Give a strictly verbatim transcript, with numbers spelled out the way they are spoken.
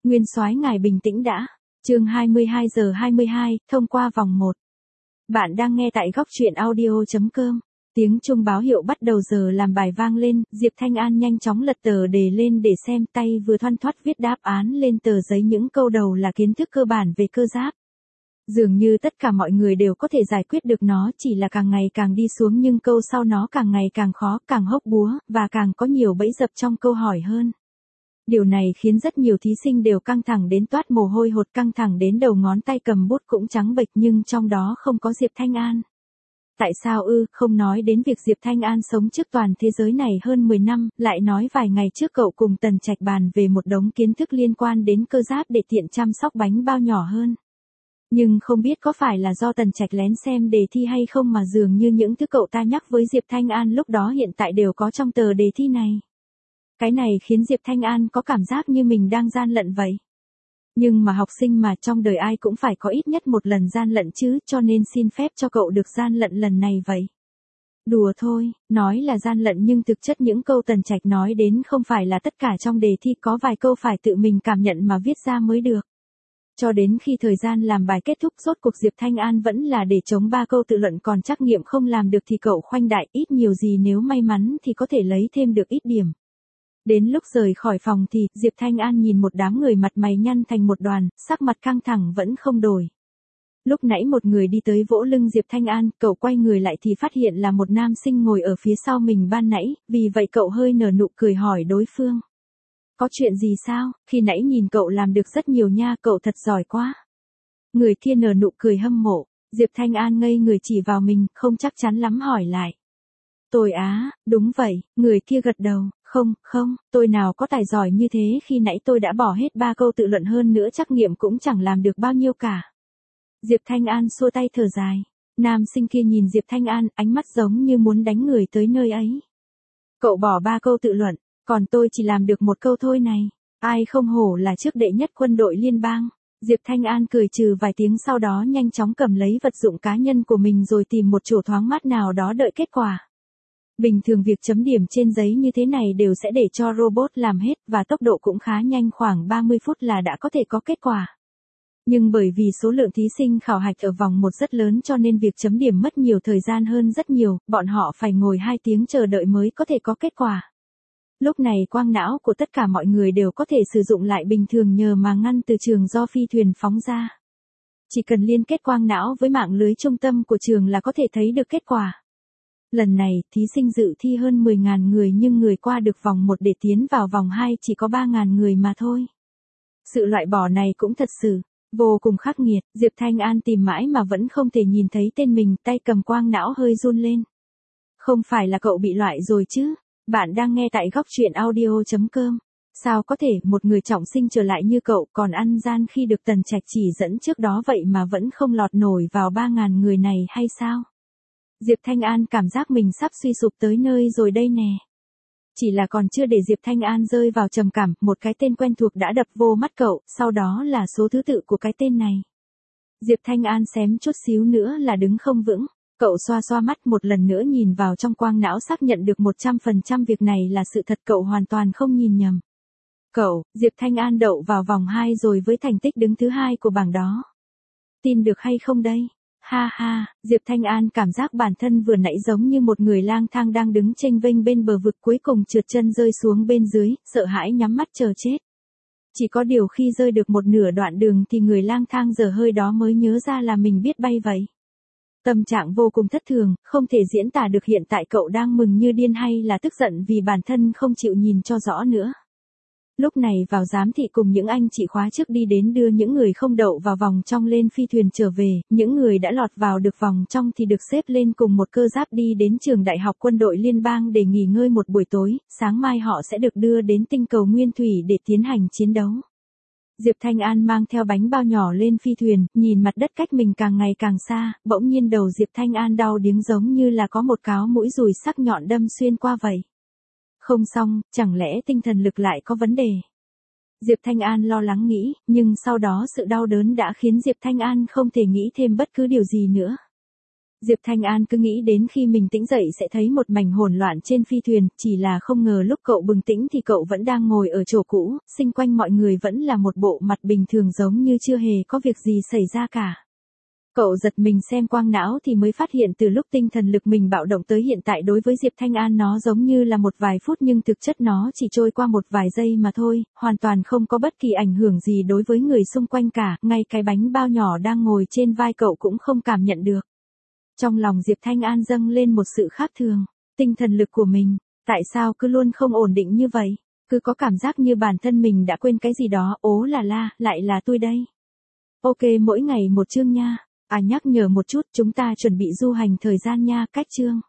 Nguyên soái ngài bình tĩnh đã. Chương hai mươi hai giờ hai mươi hai, thông qua vòng một. Bạn đang nghe tại góc truyện audio chấm com. Tiếng chuông báo hiệu bắt đầu giờ làm bài vang lên, Diệp Thanh An nhanh chóng lật tờ đề lên để xem, tay vừa thoăn thoắt viết đáp án lên tờ giấy, những câu đầu là kiến thức cơ bản về cơ giáp. Dường như tất cả mọi người đều có thể giải quyết được nó, chỉ là càng ngày càng đi xuống nhưng câu sau nó càng ngày càng khó, càng hốc búa, và càng có nhiều bẫy dập trong câu hỏi hơn. Điều này khiến rất nhiều thí sinh đều căng thẳng đến toát mồ hôi hột, căng thẳng đến đầu ngón tay cầm bút cũng trắng bệch, nhưng trong đó không có Diệp Thanh An. Tại sao ư, không nói đến việc Diệp Thanh An sống trước toàn thế giới này hơn mười năm, lại nói vài ngày trước cậu cùng Tần Trạch bàn về một đống kiến thức liên quan đến cơ giáp để tiện chăm sóc bánh bao nhỏ hơn. Nhưng không biết có phải là do Tần Trạch lén xem đề thi hay không mà dường như những thứ cậu ta nhắc với Diệp Thanh An lúc đó hiện tại đều có trong tờ đề thi này. Cái này khiến Diệp Thanh An có cảm giác như mình đang gian lận vậy. Nhưng mà học sinh mà, trong đời ai cũng phải có ít nhất một lần gian lận chứ, cho nên xin phép cho cậu được gian lận lần này vậy. Đùa thôi, nói là gian lận nhưng thực chất những câu Tần Trạch nói đến không phải là tất cả trong đề thi, có vài câu phải tự mình cảm nhận mà viết ra mới được. Cho đến khi thời gian làm bài kết thúc, rốt cuộc Diệp Thanh An vẫn là để chống ba câu tự luận, còn trắc nghiệm không làm được thì cậu khoanh đại, ít nhiều gì nếu may mắn thì có thể lấy thêm được ít điểm. Đến lúc rời khỏi phòng thì, Diệp Thanh An nhìn một đám người mặt mày nhăn thành một đoàn, sắc mặt căng thẳng vẫn không đổi. Lúc nãy một người đi tới vỗ lưng Diệp Thanh An, cậu quay người lại thì phát hiện là một nam sinh ngồi ở phía sau mình ban nãy, vì vậy cậu hơi nở nụ cười hỏi đối phương. Có chuyện gì sao, khi nãy nhìn cậu làm được rất nhiều nha, cậu thật giỏi quá. Người kia nở nụ cười hâm mộ, Diệp Thanh An ngây người chỉ vào mình, không chắc chắn lắm hỏi lại. Tôi á, đúng vậy, người kia gật đầu, không, không, tôi nào có tài giỏi như thế, khi nãy tôi đã bỏ hết ba câu tự luận, hơn nữa trắc nghiệm cũng chẳng làm được bao nhiêu cả. Diệp Thanh An xua tay thở dài, nam sinh kia nhìn Diệp Thanh An, ánh mắt giống như muốn đánh người tới nơi ấy. Cậu bỏ ba câu tự luận, còn tôi chỉ làm được một câu thôi này, ai không hổ là trước đệ nhất quân đội liên bang. Diệp Thanh An cười trừ vài tiếng, sau đó nhanh chóng cầm lấy vật dụng cá nhân của mình rồi tìm một chỗ thoáng mát nào đó đợi kết quả. Bình thường việc chấm điểm trên giấy như thế này đều sẽ để cho robot làm hết, và tốc độ cũng khá nhanh, khoảng ba mươi phút là đã có thể có kết quả. Nhưng bởi vì số lượng thí sinh khảo hạch ở vòng một rất lớn cho nên việc chấm điểm mất nhiều thời gian hơn rất nhiều, bọn họ phải ngồi hai tiếng chờ đợi mới có thể có kết quả. Lúc này quang não của tất cả mọi người đều có thể sử dụng lại bình thường nhờ mà ngăn từ trường do phi thuyền phóng ra. Chỉ cần liên kết quang não với mạng lưới trung tâm của trường là có thể thấy được kết quả. Lần này, thí sinh dự thi hơn mười nghìn người nhưng người qua được vòng một để tiến vào vòng hai chỉ có ba nghìn người mà thôi. Sự loại bỏ này cũng thật sự vô cùng khắc nghiệt, Diệp Thanh An tìm mãi mà vẫn không thể nhìn thấy tên mình, tay cầm quang não hơi run lên. Không phải là cậu bị loại rồi chứ? Bạn đang nghe tại góc truyện audio chấm com. Sao có thể một người trọng sinh trở lại như cậu còn ăn gian khi được Tần Trạch chỉ dẫn trước đó vậy mà vẫn không lọt nổi vào ba nghìn người này hay sao? Diệp Thanh An cảm giác mình sắp suy sụp tới nơi rồi đây nè. Chỉ là còn chưa để Diệp Thanh An rơi vào trầm cảm, một cái tên quen thuộc đã đập vô mắt cậu, sau đó là số thứ tự của cái tên này. Diệp Thanh An xém chút xíu nữa là đứng không vững. Cậu xoa xoa mắt một lần nữa nhìn vào trong quang não, xác nhận được một trăm phần trăm việc này là sự thật, cậu hoàn toàn không nhìn nhầm. Cậu, Diệp Thanh An đậu vào vòng hai rồi với thành tích đứng thứ hai của bảng đó. Tin được hay không đây? Ha ha, Diệp Thanh An cảm giác bản thân vừa nãy giống như một người lang thang đang đứng chênh vênh bên bờ vực, cuối cùng trượt chân rơi xuống bên dưới, sợ hãi nhắm mắt chờ chết. Chỉ có điều khi rơi được một nửa đoạn đường thì người lang thang dở hơi đó mới nhớ ra là mình biết bay vậy. Tâm trạng vô cùng thất thường, không thể diễn tả được hiện tại cậu đang mừng như điên hay là tức giận vì bản thân không chịu nhìn cho rõ nữa. Lúc này vào giám thị cùng những anh chị khóa trước đi đến đưa những người không đậu vào vòng trong lên phi thuyền trở về, những người đã lọt vào được vòng trong thì được xếp lên cùng một cơ giáp đi đến trường Đại học Quân đội Liên bang để nghỉ ngơi một buổi tối, sáng mai họ sẽ được đưa đến tinh cầu Nguyên Thủy để tiến hành chiến đấu. Diệp Thanh An mang theo bánh bao nhỏ lên phi thuyền, nhìn mặt đất cách mình càng ngày càng xa, bỗng nhiên đầu Diệp Thanh An đau điếng giống như là có một cáo mũi dùi sắc nhọn đâm xuyên qua vậy. Không xong, chẳng lẽ tinh thần lực lại có vấn đề? Diệp Thanh An lo lắng nghĩ, nhưng sau đó sự đau đớn đã khiến Diệp Thanh An không thể nghĩ thêm bất cứ điều gì nữa. Diệp Thanh An cứ nghĩ đến khi mình tỉnh dậy sẽ thấy một mảnh hỗn loạn trên phi thuyền, chỉ là không ngờ lúc cậu bừng tỉnh thì cậu vẫn đang ngồi ở chỗ cũ, xung quanh mọi người vẫn là một bộ mặt bình thường giống như chưa hề có việc gì xảy ra cả. Cậu giật mình xem quang não thì mới phát hiện từ lúc tinh thần lực mình bạo động tới hiện tại đối với Diệp Thanh An nó giống như là một vài phút nhưng thực chất nó chỉ trôi qua một vài giây mà thôi, hoàn toàn không có bất kỳ ảnh hưởng gì đối với người xung quanh cả, ngay cái bánh bao nhỏ đang ngồi trên vai cậu cũng không cảm nhận được. Trong lòng Diệp Thanh An dâng lên một sự khác thường, tinh thần lực của mình, tại sao cứ luôn không ổn định như vậy, cứ có cảm giác như bản thân mình đã quên cái gì đó, ố là la, lại là tôi đây. Ok, mỗi ngày một chương nha. À nhắc nhở một chút, chúng ta chuẩn bị du hành thời gian nha, cách chương.